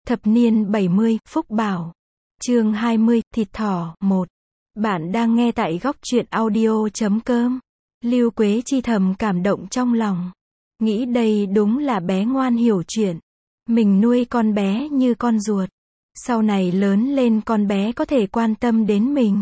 Thập niên 70, Phúc Bảo. Chương 20, Thịt thỏ, 1. Bạn đang nghe tại góc truyện audio.com. Lưu Quế Chi thầm cảm động trong lòng. Nghĩ đây đúng là bé ngoan hiểu chuyện. Mình nuôi con bé như con ruột. Sau này lớn lên con bé có thể quan tâm đến mình.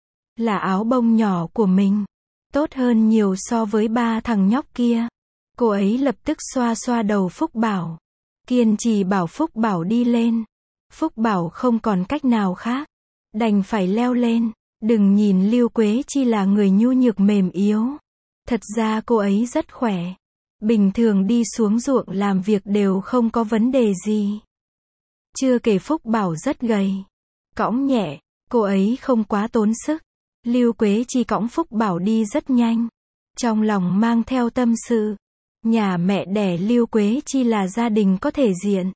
Là áo bông nhỏ của mình. Tốt hơn nhiều so với ba thằng nhóc kia. Cô ấy lập tức xoa xoa đầu Phúc Bảo. Kiên trì bảo Phúc Bảo đi lên. Phúc Bảo không còn cách nào khác. Đành phải leo lên. Đừng nhìn Lưu Quế Chi là người nhu nhược mềm yếu. Thật ra cô ấy rất khỏe. Bình thường đi xuống ruộng làm việc đều không có vấn đề gì. Chưa kể Phúc Bảo rất gầy. Cõng nhẹ, cô ấy không quá tốn sức. Lưu Quế Chi cõng Phúc Bảo đi rất nhanh. Trong lòng mang theo tâm sự. Nhà mẹ đẻ Lưu Quế Chi là gia đình có thể diện.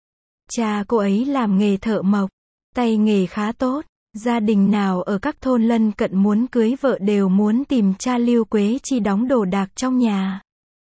Cha cô ấy làm nghề thợ mộc, tay nghề khá tốt. Gia đình nào ở các thôn lân cận muốn cưới vợ đều muốn tìm cha Lưu Quế Chi đóng đồ đạc trong nhà.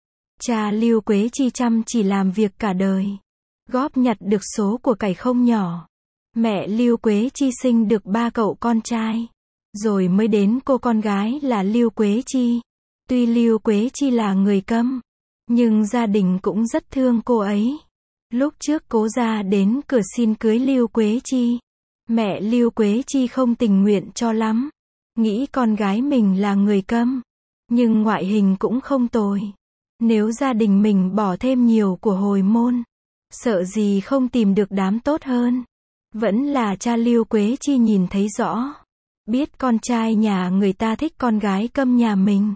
Cha Lưu Quế Chi chăm chỉ làm việc cả đời, góp nhặt được số của cải không nhỏ. Mẹ Lưu Quế Chi sinh được 3 cậu con trai, rồi mới đến cô con gái là Lưu Quế Chi. Tuy Lưu Quế Chi là người câm, nhưng gia đình cũng rất thương cô ấy. Lúc trước cố gia đến cửa xin cưới Lưu Quế Chi, mẹ Lưu Quế Chi không tình nguyện cho lắm. Nghĩ con gái mình là người câm, nhưng ngoại hình cũng không tồi. Nếu gia đình mình bỏ thêm nhiều của hồi môn, sợ gì không tìm được đám tốt hơn. Vẫn là cha Lưu Quế Chi nhìn thấy rõ. Biết con trai nhà người ta thích con gái câm nhà mình.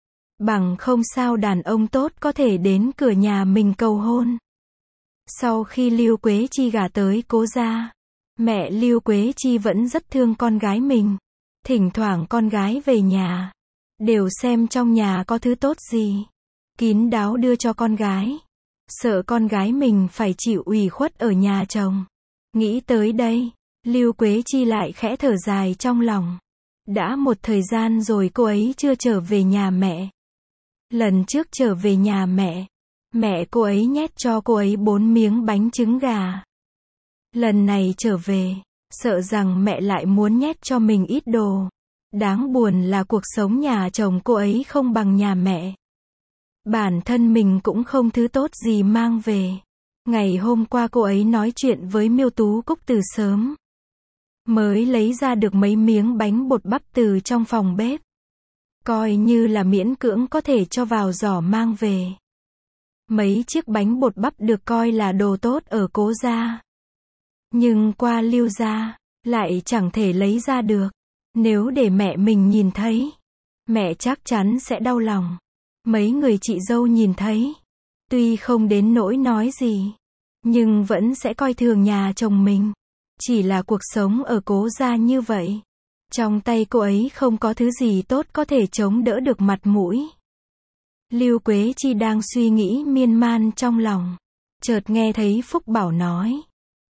Bằng không sao đàn ông tốt có thể đến cửa nhà mình cầu hôn. Sau khi Lưu Quế Chi gả tới cố gia, mẹ Lưu Quế Chi vẫn rất thương con gái mình. Thỉnh thoảng con gái về nhà, đều xem trong nhà có thứ tốt gì, kín đáo đưa cho con gái. Sợ con gái mình phải chịu ủy khuất ở nhà chồng. Nghĩ tới đây, Lưu Quế Chi lại khẽ thở dài trong lòng. Đã một thời gian rồi cô ấy chưa trở về nhà mẹ. Lần trước trở về nhà mẹ cô ấy nhét cho cô ấy 4 miếng bánh trứng gà. Lần này trở về, sợ rằng mẹ lại muốn nhét cho mình ít đồ. Đáng buồn là cuộc sống nhà chồng cô ấy không bằng nhà mẹ. Bản thân mình cũng không thứ tốt gì mang về. Ngày hôm qua cô ấy nói chuyện với Miêu Tú Cúc từ sớm, mới lấy ra được mấy miếng bánh bột bắp từ trong phòng bếp. Coi như là miễn cưỡng có thể cho vào giỏ mang về. Mấy chiếc bánh bột bắp được coi là đồ tốt ở cố gia. Nhưng qua Lưu gia, lại chẳng thể lấy ra được. Nếu để mẹ mình nhìn thấy, mẹ chắc chắn sẽ đau lòng. Mấy người chị dâu nhìn thấy, tuy không đến nỗi nói gì, nhưng vẫn sẽ coi thường nhà chồng mình. Chỉ là cuộc sống ở cố gia như vậy. Trong tay cô ấy không có thứ gì tốt có thể chống đỡ được mặt mũi. Lưu Quế Chi đang suy nghĩ miên man trong lòng. Chợt nghe thấy Phúc Bảo nói.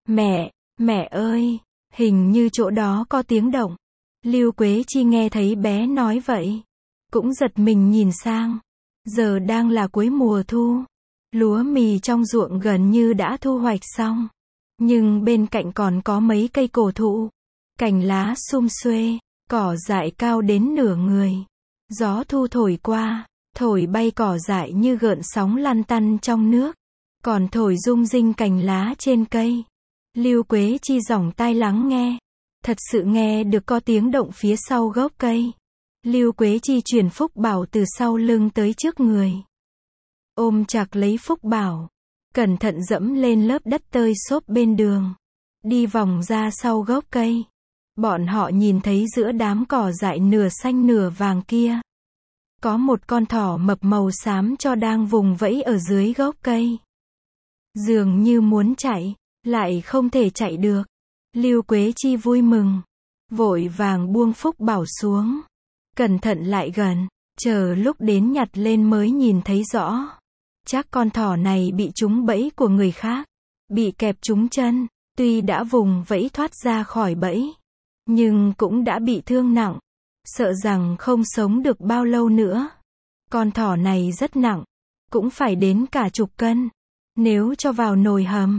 Mẹ ơi, hình như chỗ đó có tiếng động. Lưu Quế Chi nghe thấy bé nói vậy, cũng giật mình nhìn sang. Giờ đang là cuối mùa thu. Lúa mì trong ruộng gần như đã thu hoạch xong. Nhưng bên cạnh còn có mấy cây cổ thụ. Cành lá sum xuê, cỏ dại cao đến nửa người. Gió thu thổi qua, thổi bay cỏ dại như gợn sóng lăn tăn trong nước. Còn thổi rung rinh cành lá trên cây. Lưu Quế Chi dõng tai lắng nghe. Thật sự nghe được có tiếng động phía sau gốc cây. Lưu Quế Chi chuyển Phúc Bảo từ sau lưng tới trước người. Ôm chặt lấy Phúc Bảo. Cẩn thận dẫm lên lớp đất tơi xốp bên đường. Đi vòng ra sau gốc cây. Bọn họ nhìn thấy giữa đám cỏ dại nửa xanh nửa vàng kia, có một con thỏ mập màu xám cho đang vùng vẫy ở dưới gốc cây. Dường như muốn chạy, lại không thể chạy được. Lưu Quế Chi vui mừng, vội vàng buông Phúc Bảo xuống. Cẩn thận lại gần, chờ lúc đến nhặt lên mới nhìn thấy rõ. Chắc con thỏ này bị trúng bẫy của người khác, bị kẹp trúng chân. Tuy đã vùng vẫy thoát ra khỏi bẫy, nhưng cũng đã bị thương nặng. Sợ rằng không sống được bao lâu nữa. Con thỏ này rất nặng, cũng phải đến cả chục cân. Nếu cho vào nồi hầm,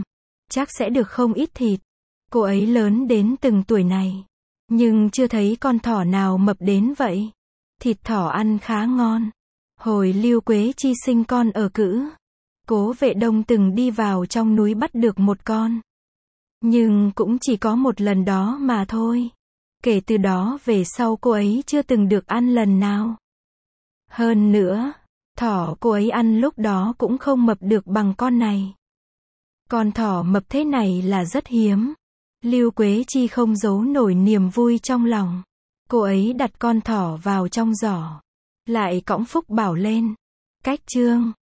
chắc sẽ được không ít thịt. Cô ấy lớn đến từng tuổi này, nhưng chưa thấy con thỏ nào mập đến vậy. Thịt thỏ ăn khá ngon. Hồi Lưu Quế Chi sinh con ở Cữ, Cố Vệ Đông từng đi vào trong núi bắt được một con. Nhưng cũng chỉ có một lần đó mà thôi. Kể từ đó về sau cô ấy chưa từng được ăn lần nào. Hơn nữa, thỏ cô ấy ăn lúc đó cũng không mập được bằng con này. Con thỏ mập thế này là rất hiếm. Lưu Quế Chi không giấu nổi niềm vui trong lòng. Cô ấy đặt con thỏ vào trong giỏ, lại cõng Phúc Bảo lên. Cách chương